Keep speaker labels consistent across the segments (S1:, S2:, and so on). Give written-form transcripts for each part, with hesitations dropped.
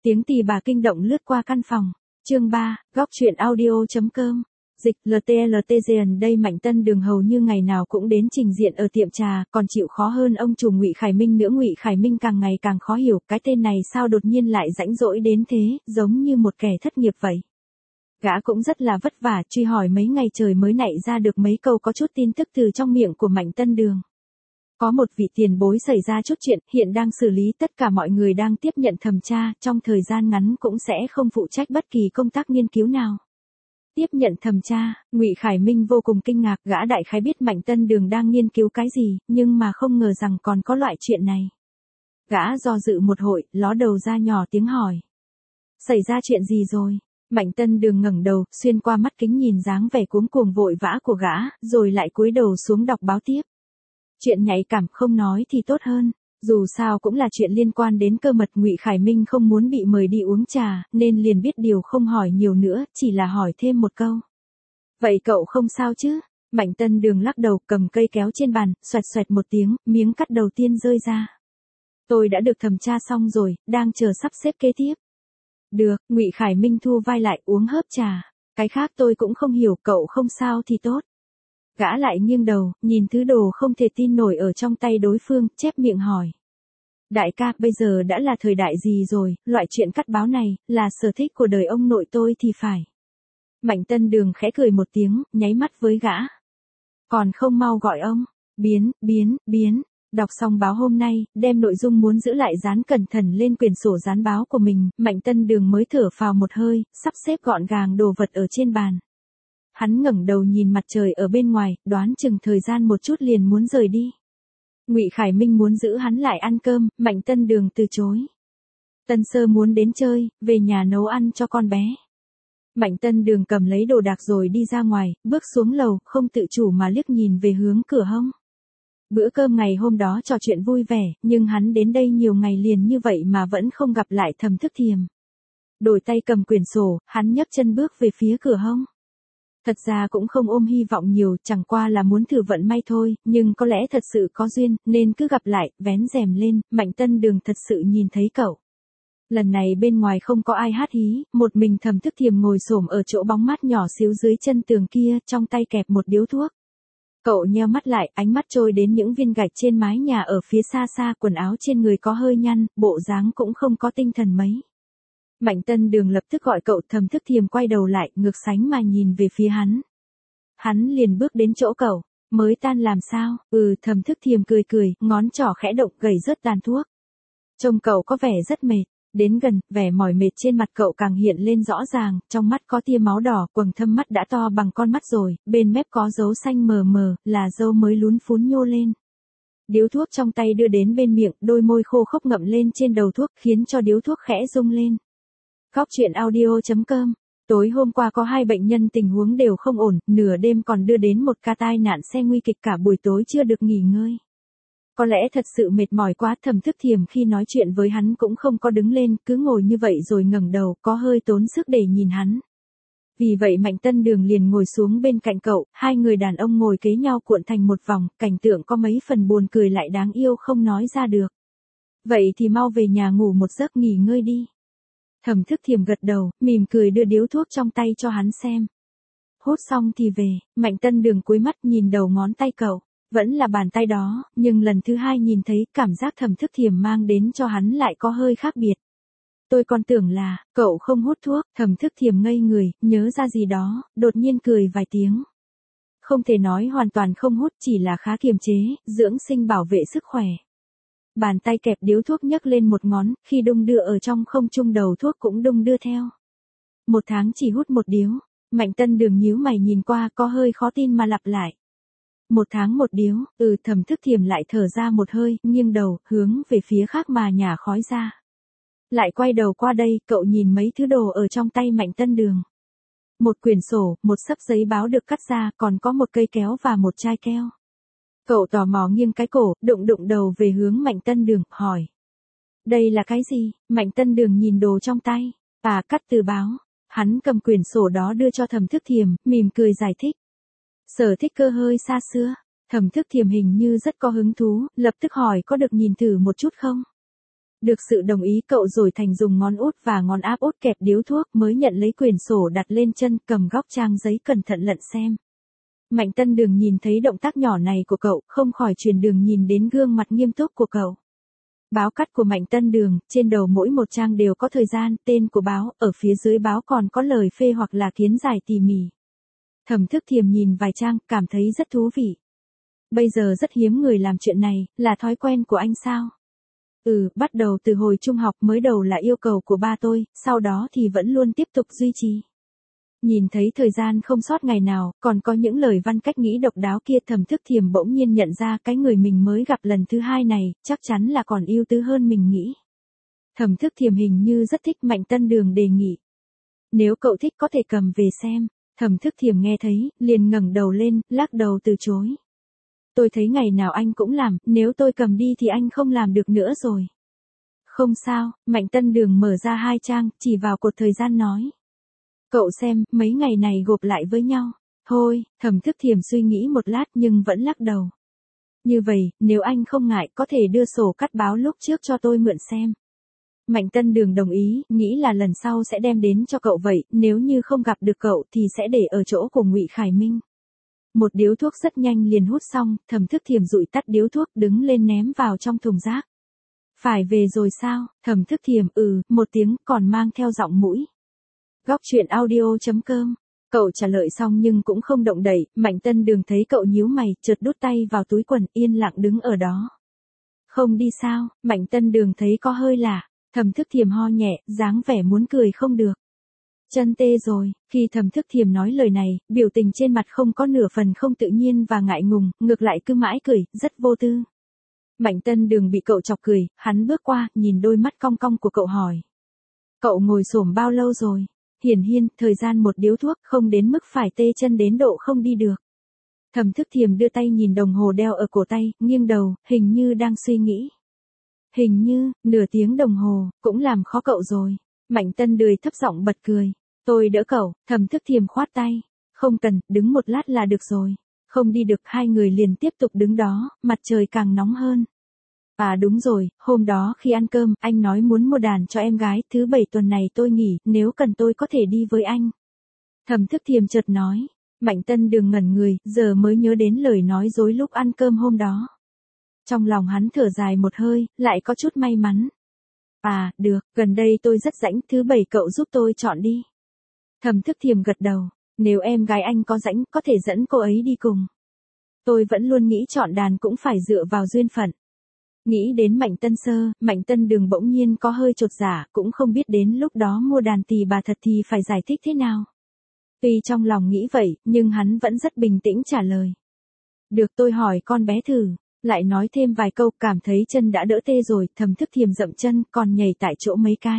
S1: Tiếng tì bà kinh động lướt qua căn phòng. Chương 3, góc truyện audio.com. Dịch LTLTGN đây Mạnh Tân Đường hầu như ngày nào cũng đến trình diện ở tiệm trà, còn chịu khó hơn ông chủ Ngụy Khải Minh nữa. Ngụy Khải Minh càng ngày càng khó hiểu, cái tên này sao đột nhiên lại rãnh rỗi đến thế, giống như một kẻ thất nghiệp vậy. Gã cũng rất là vất vả, truy hỏi mấy ngày trời mới nảy ra được mấy câu có chút tin tức từ trong miệng của Mạnh Tân Đường. Có một vị tiền bối xảy ra chút chuyện, hiện đang xử lý, tất cả mọi người đang tiếp nhận thẩm tra, trong thời gian ngắn cũng sẽ không phụ trách bất kỳ công tác nghiên cứu nào. Tiếp nhận thẩm tra, Ngụy Khải Minh vô cùng kinh ngạc, gã đại khái biết Mạnh Tân Đường đang nghiên cứu cái gì, nhưng mà không ngờ rằng còn có loại chuyện này. Gã do dự một hồi, ló đầu ra nhỏ tiếng hỏi. Xảy ra chuyện gì rồi? Mạnh Tân Đường ngẩng đầu, xuyên qua mắt kính nhìn dáng vẻ cuống cuồng vội vã của gã, rồi lại cúi đầu xuống đọc báo tiếp. Chuyện nhạy cảm không nói thì tốt hơn, dù sao cũng là chuyện liên quan đến cơ mật. Ngụy Khải Minh không muốn bị mời đi uống trà, nên liền biết điều không hỏi nhiều nữa, chỉ là hỏi thêm một câu. Vậy cậu không sao chứ? Mạnh Tân Đường lắc đầu, cầm cây kéo trên bàn, xoẹt xoẹt một tiếng, miếng cắt đầu tiên rơi ra. Tôi đã được thẩm tra xong rồi, đang chờ sắp xếp kế tiếp. Được, Ngụy Khải Minh thu vai lại, uống hớp trà. Cái khác tôi cũng không hiểu, cậu không sao thì tốt. Gã lại nghiêng đầu, nhìn thứ đồ không thể tin nổi ở trong tay đối phương, chép miệng hỏi. Đại ca, bây giờ đã là thời đại gì rồi, loại chuyện cắt báo này, là sở thích của đời ông nội tôi thì phải. Mạnh Tân Đường khẽ cười một tiếng, nháy mắt với gã. Còn không mau gọi ông, biến. Đọc xong báo hôm nay, đem nội dung muốn giữ lại dán cẩn thận lên quyển sổ dán báo của mình, Mạnh Tân Đường mới thở phào một hơi, sắp xếp gọn gàng đồ vật ở trên bàn. Hắn ngẩng đầu nhìn mặt trời ở bên ngoài, đoán chừng thời gian một chút liền muốn rời đi. Ngụy Khải Minh muốn giữ hắn lại ăn cơm, Mạnh Tân Đường từ chối. Tân Sơ muốn đến chơi, về nhà nấu ăn cho con bé. Mạnh Tân Đường cầm lấy đồ đạc rồi đi ra ngoài, bước xuống lầu, không tự chủ mà liếc nhìn về hướng cửa hông. Bữa cơm ngày hôm đó trò chuyện vui vẻ, nhưng hắn đến đây nhiều ngày liền như vậy mà vẫn không gặp lại Thẩm Thức Thiềm. Đổi tay cầm quyển sổ, hắn nhấc chân bước về phía cửa hông. Thật ra cũng không ôm hy vọng nhiều, chẳng qua là muốn thử vận may thôi, nhưng có lẽ thật sự có duyên, nên cứ gặp lại, vén rèm lên, Mạnh Tân Đường thật sự nhìn thấy cậu. Lần này bên ngoài không có ai hát hí, một mình Thẩm Thức Thiềm ngồi xổm ở chỗ bóng mát nhỏ xíu dưới chân tường kia, trong tay kẹp một điếu thuốc. Cậu nheo mắt lại, ánh mắt trôi đến những viên gạch trên mái nhà ở phía xa xa, quần áo trên người có hơi nhăn, bộ dáng cũng không có tinh thần mấy. Mạnh Tân Đường lập tức gọi cậu. Thẩm Thức Thiềm quay đầu lại, ngược sánh mà nhìn về phía hắn. Hắn liền bước đến chỗ cậu, mới tan làm sao? Thẩm Thức Thiềm cười, ngón trỏ khẽ động, gẩy rớt tàn thuốc. Trông cậu có vẻ rất mệt. Đến gần, vẻ mỏi mệt trên mặt cậu càng hiện lên rõ ràng, trong mắt có tia máu đỏ, quầng thâm mắt đã to bằng con mắt rồi, bên mép có dấu xanh mờ mờ, là râu mới lún phún nhô lên. Điếu thuốc trong tay đưa đến bên miệng, đôi môi khô khốc ngậm lên trên đầu thuốc, khiến cho điếu thuốc khẽ rung lên. Góc truyện audio.com. Tối hôm qua có 2 bệnh nhân tình huống đều không ổn, nửa đêm còn đưa đến một ca tai nạn xe nguy kịch, cả buổi tối chưa được nghỉ ngơi. Có lẽ thật sự mệt mỏi quá, Thẩm Thức Thiềm khi nói chuyện với hắn cũng không có đứng lên, cứ ngồi như vậy rồi ngẩng đầu, có hơi tốn sức để nhìn hắn. Vì vậy Mạnh Tân Đường liền ngồi xuống bên cạnh cậu, hai người đàn ông ngồi kế nhau cuộn thành một vòng, cảnh tượng có mấy phần buồn cười lại đáng yêu không nói ra được. Vậy thì mau về nhà ngủ một giấc nghỉ ngơi đi. Thẩm Thức Thiềm gật đầu, mỉm cười đưa điếu thuốc trong tay cho hắn xem. Hút xong thì về. Mạnh Tân Đường cúi mắt nhìn đầu ngón tay cậu. Vẫn là bàn tay đó, nhưng lần thứ hai nhìn thấy, cảm giác Thẩm Thức Thiềm mang đến cho hắn lại có hơi khác biệt. Tôi còn tưởng là, cậu không hút thuốc. Thẩm Thức Thiềm ngây người, nhớ ra gì đó, đột nhiên cười vài tiếng. Không thể nói hoàn toàn không hút, chỉ là khá kiềm chế, dưỡng sinh bảo vệ sức khỏe. Bàn tay kẹp điếu thuốc nhấc lên một ngón, khi đung đưa ở trong không trung đầu thuốc cũng đung đưa theo. 1 tháng chỉ hút 1 điếu. Mạnh Tân Đường nhíu mày nhìn qua, có hơi khó tin mà lặp lại. 1 tháng 1 điếu. Thẩm Thức Thiềm lại thở ra một hơi, nghiêng đầu, hướng về phía khác mà nhả khói ra. Lại quay đầu qua đây, cậu nhìn mấy thứ đồ ở trong tay Mạnh Tân Đường. Một quyển sổ, một xấp giấy báo được cắt ra, còn có một cây kéo và một chai keo. Cậu tò mò nghiêng cái cổ, đụng đầu về hướng Mạnh Tân Đường, hỏi. Đây là cái gì? Mạnh Tân Đường nhìn đồ trong tay. Cắt từ báo. Hắn cầm quyển sổ đó đưa cho Thẩm Thức Thiềm, mỉm cười giải thích. Sở thích cơ hơi xa xưa. Thẩm Thức Thiềm hình như rất có hứng thú, lập tức hỏi có được nhìn thử một chút không? Được sự đồng ý cậu rồi Thành dùng ngón út và ngón áp út kẹp điếu thuốc mới nhận lấy quyển sổ đặt lên chân cầm góc trang giấy cẩn thận lật xem. Mạnh Tân Đường nhìn thấy động tác nhỏ này của cậu, không khỏi chuyển đường nhìn đến gương mặt nghiêm túc của cậu. Báo cắt của Mạnh Tân Đường, trên đầu mỗi một trang đều có thời gian, tên của báo, ở phía dưới báo còn có lời phê hoặc là kiến giải tỉ mỉ. Thẩm Thức Thiềm nhìn vài trang, cảm thấy rất thú vị. Bây giờ rất hiếm người làm chuyện này, là thói quen của anh sao? Bắt đầu từ hồi trung học, mới đầu là yêu cầu của ba tôi, sau đó thì vẫn luôn tiếp tục duy trì. Nhìn thấy thời gian không sót ngày nào, còn có những lời văn cách nghĩ độc đáo kia, Thẩm Thức Thiềm bỗng nhiên nhận ra cái người mình mới gặp lần thứ hai này, chắc chắn là còn ưu tú hơn mình nghĩ. Thẩm Thức Thiềm hình như rất thích Mạnh Tân Đường đề nghị. Nếu cậu thích có thể cầm về xem. Thẩm Thức Thiềm nghe thấy, liền ngẩng đầu lên, lắc đầu từ chối. Tôi thấy ngày nào anh cũng làm, nếu tôi cầm đi thì anh không làm được nữa rồi. Không sao, Mạnh Tân Đường mở ra 2 trang, chỉ vào cột thời gian nói. Cậu xem, mấy ngày này gộp lại với nhau. Thôi, Thẩm Thức Thiềm suy nghĩ một lát nhưng vẫn lắc đầu. Như vậy, nếu anh không ngại có thể đưa sổ cắt báo lúc trước cho tôi mượn xem. Mạnh Tân Đường đồng ý, nghĩ là lần sau sẽ đem đến cho cậu vậy, nếu như không gặp được cậu thì sẽ để ở chỗ của Ngụy Khải Minh. Một điếu thuốc rất nhanh liền hút xong, Thẩm Thức Thiềm dụi tắt điếu thuốc đứng lên ném vào trong thùng rác. Phải về rồi sao? Thẩm Thức Thiềm một tiếng còn mang theo giọng mũi. Góc chuyện audio.com. Cậu trả lời xong nhưng cũng không động đậy, Mạnh Tân Đường thấy cậu nhíu mày, chợt đút tay vào túi quần, yên lặng đứng ở đó. Không đi sao? Mạnh Tân Đường thấy có hơi lạ. Thẩm Thức Thiềm ho nhẹ, dáng vẻ muốn cười không được. Chân tê rồi, khi Thẩm Thức Thiềm nói lời này, biểu tình trên mặt không có nửa phần không tự nhiên và ngại ngùng, ngược lại cứ mãi cười, rất vô tư. Mạnh Tân Đường bị cậu chọc cười, hắn bước qua, nhìn đôi mắt cong cong của cậu hỏi. Cậu ngồi xổm bao lâu rồi? Hiển nhiên, thời gian một điếu thuốc không đến mức phải tê chân đến độ không đi được. Thẩm Thức Thiềm đưa tay nhìn đồng hồ đeo ở cổ tay, nghiêng đầu, hình như đang suy nghĩ. Hình như, nửa tiếng đồng hồ, cũng làm khó cậu rồi. Mạnh Tân Đường thấp giọng bật cười. Tôi đỡ cậu, Thẩm Thức Thiềm khoát tay. Không cần, đứng một lát là được rồi. Không đi được, hai người liền tiếp tục đứng đó, mặt trời càng nóng hơn. À đúng rồi, hôm đó khi ăn cơm, anh nói muốn mua đàn cho em gái, thứ 7 tuần này tôi nghỉ, nếu cần tôi có thể đi với anh. Thẩm Thức Thiềm chợt nói. Mạnh Tân Đường ngẩn người, giờ mới nhớ đến lời nói dối lúc ăn cơm hôm đó. Trong lòng hắn thở dài một hơi, lại có chút may mắn. À, được, gần đây tôi rất rảnh, thứ 7 cậu giúp tôi chọn đi. Thẩm Thức Thiềm gật đầu, nếu em gái anh có rảnh, có thể dẫn cô ấy đi cùng. Tôi vẫn luôn nghĩ chọn đàn cũng phải dựa vào duyên phận. Nghĩ đến Mạnh Tân Sơ, Mạnh Tân Đường bỗng nhiên có hơi chột dạ, cũng không biết đến lúc đó mua đàn tỳ bà thật thì phải giải thích thế nào. Tuy trong lòng nghĩ vậy, nhưng hắn vẫn rất bình tĩnh trả lời. Được, tôi hỏi con bé thử. Lại nói thêm vài câu, cảm thấy chân đã đỡ tê rồi, Thẩm Thức Thiềm dậm chân, còn nhảy tại chỗ mấy cái.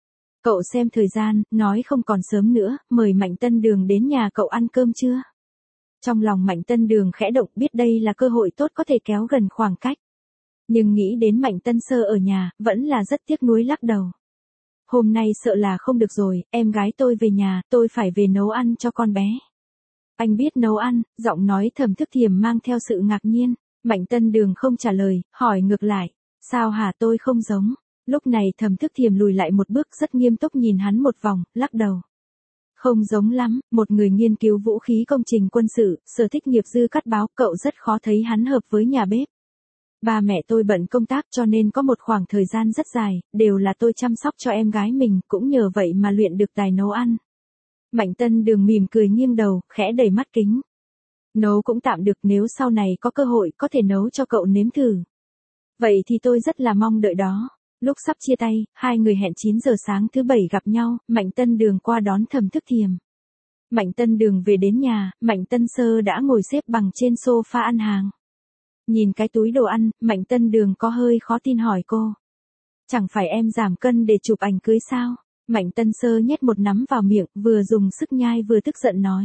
S1: Cậu xem thời gian, nói không còn sớm nữa, mời Mạnh Tân Đường đến nhà cậu ăn cơm chưa? Trong lòng Mạnh Tân Đường khẽ động, biết đây là cơ hội tốt có thể kéo gần khoảng cách. Nhưng nghĩ đến Mạnh Tân Sơ ở nhà, vẫn là rất tiếc nuối lắc đầu. Hôm nay sợ là không được rồi, em gái tôi về nhà, tôi phải về nấu ăn cho con bé. Anh biết nấu ăn, giọng nói Thẩm Thức Thiềm mang theo sự ngạc nhiên. Mạnh Tân Đường không trả lời, hỏi ngược lại. Sao hả, tôi không giống? Lúc này Thẩm Thức Thiềm lùi lại một bước, rất nghiêm túc nhìn hắn một vòng, lắc đầu. Không giống lắm, một người nghiên cứu vũ khí công trình quân sự, sở thích nghiệp dư cắt báo, cậu rất khó thấy hắn hợp với nhà bếp. Ba mẹ tôi bận công tác cho nên có một khoảng thời gian rất dài, đều là tôi chăm sóc cho em gái mình, cũng nhờ vậy mà luyện được tài nấu ăn. Mạnh Tân Đường mỉm cười nghiêng đầu, khẽ đẩy mắt kính. Nấu cũng tạm được, nếu sau này có cơ hội có thể nấu cho cậu nếm thử. Vậy thì tôi rất là mong đợi đó. Lúc sắp chia tay, hai người hẹn 9 giờ sáng thứ 7 gặp nhau, Mạnh Tân Đường qua đón Thẩm Thức Thiềm. Mạnh Tân Đường về đến nhà, Mạnh Tân Sơ đã ngồi xếp bằng trên sofa ăn hàng. Nhìn cái túi đồ ăn, Mạnh Tân Đường có hơi khó tin hỏi cô. Chẳng phải em giảm cân để chụp ảnh cưới sao? Mạnh Tân Sơ nhét một nắm vào miệng, vừa dùng sức nhai vừa tức giận nói.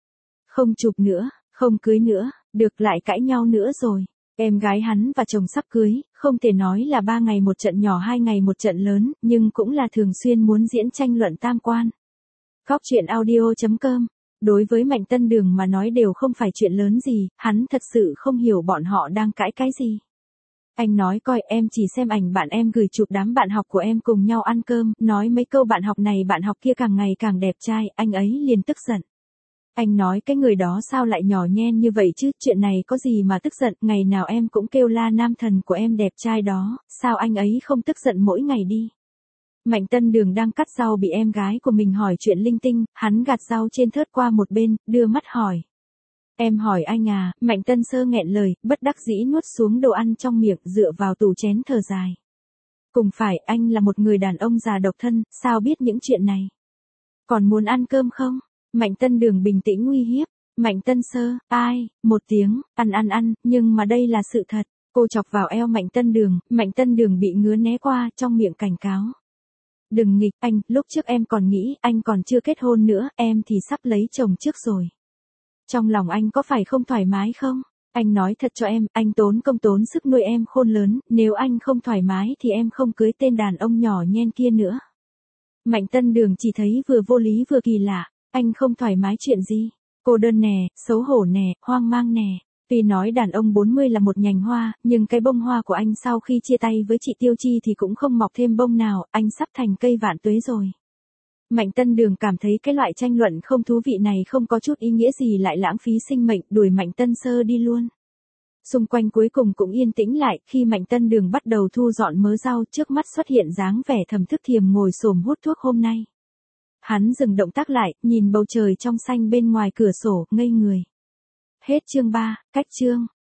S1: Không chụp nữa, không cưới nữa, được, lại cãi nhau nữa rồi. Em gái hắn và chồng sắp cưới, không thể nói là 3 ngày một trận nhỏ 2 ngày một trận lớn, nhưng cũng là thường xuyên muốn diễn tranh luận tam quan. Góc chuyện audio.com. Đối với Mạnh Tân Đường mà nói đều không phải chuyện lớn gì, hắn thật sự không hiểu bọn họ đang cãi cái gì. Anh nói coi em chỉ xem ảnh bạn em gửi chụp đám bạn học của em cùng nhau ăn cơm, nói mấy câu bạn học này bạn học kia càng ngày càng đẹp trai, anh ấy liền tức giận. Anh nói cái người đó sao lại nhỏ nhen như vậy chứ, chuyện này có gì mà tức giận, ngày nào em cũng kêu la nam thần của em đẹp trai đó, sao anh ấy không tức giận mỗi ngày đi. Mạnh Tân Đường đang cắt rau bị em gái của mình hỏi chuyện linh tinh, hắn gạt rau trên thớt qua một bên, đưa mắt hỏi. Em hỏi anh à, Mạnh Tân Sơ nghẹn lời, bất đắc dĩ nuốt xuống đồ ăn trong miệng, dựa vào tủ chén thở dài. Cùng phải, anh là một người đàn ông già độc thân, sao biết những chuyện này? Còn muốn ăn cơm không? Mạnh Tân Đường bình tĩnh uy hiếp. Mạnh Tân Sơ, ai, một tiếng, ăn, nhưng mà đây là sự thật. Cô chọc vào eo Mạnh Tân Đường bị ngứa né qua, trong miệng cảnh cáo. Đừng nghịch, anh, lúc trước em còn nghĩ, anh còn chưa kết hôn nữa, em thì sắp lấy chồng trước rồi. Trong lòng anh có phải không thoải mái không? Anh nói thật cho em, anh tốn công tốn sức nuôi em khôn lớn, nếu anh không thoải mái thì em không cưới tên đàn ông nhỏ nhen kia nữa. Mạnh Tân Đường chỉ thấy vừa vô lý vừa kỳ lạ, anh không thoải mái chuyện gì? Cô đơn nè, xấu hổ nè, hoang mang nè. Tuy nói đàn ông 40 là một nhành hoa, nhưng cái bông hoa của anh sau khi chia tay với chị Tiêu Chi thì cũng không mọc thêm bông nào, anh sắp thành cây vạn tuế rồi. Mạnh Tân Đường cảm thấy cái loại tranh luận không thú vị này không có chút ý nghĩa gì, lại lãng phí sinh mệnh, đuổi Mạnh Tân Sơ đi luôn. Xung quanh cuối cùng cũng yên tĩnh lại, khi Mạnh Tân Đường bắt đầu thu dọn mớ rau, trước mắt xuất hiện dáng vẻ Thẩm Thức Thiềm ngồi xổm hút thuốc hôm nay. Hắn dừng động tác lại, nhìn bầu trời trong xanh bên ngoài cửa sổ, ngây người. Hết chương 3, cách chương.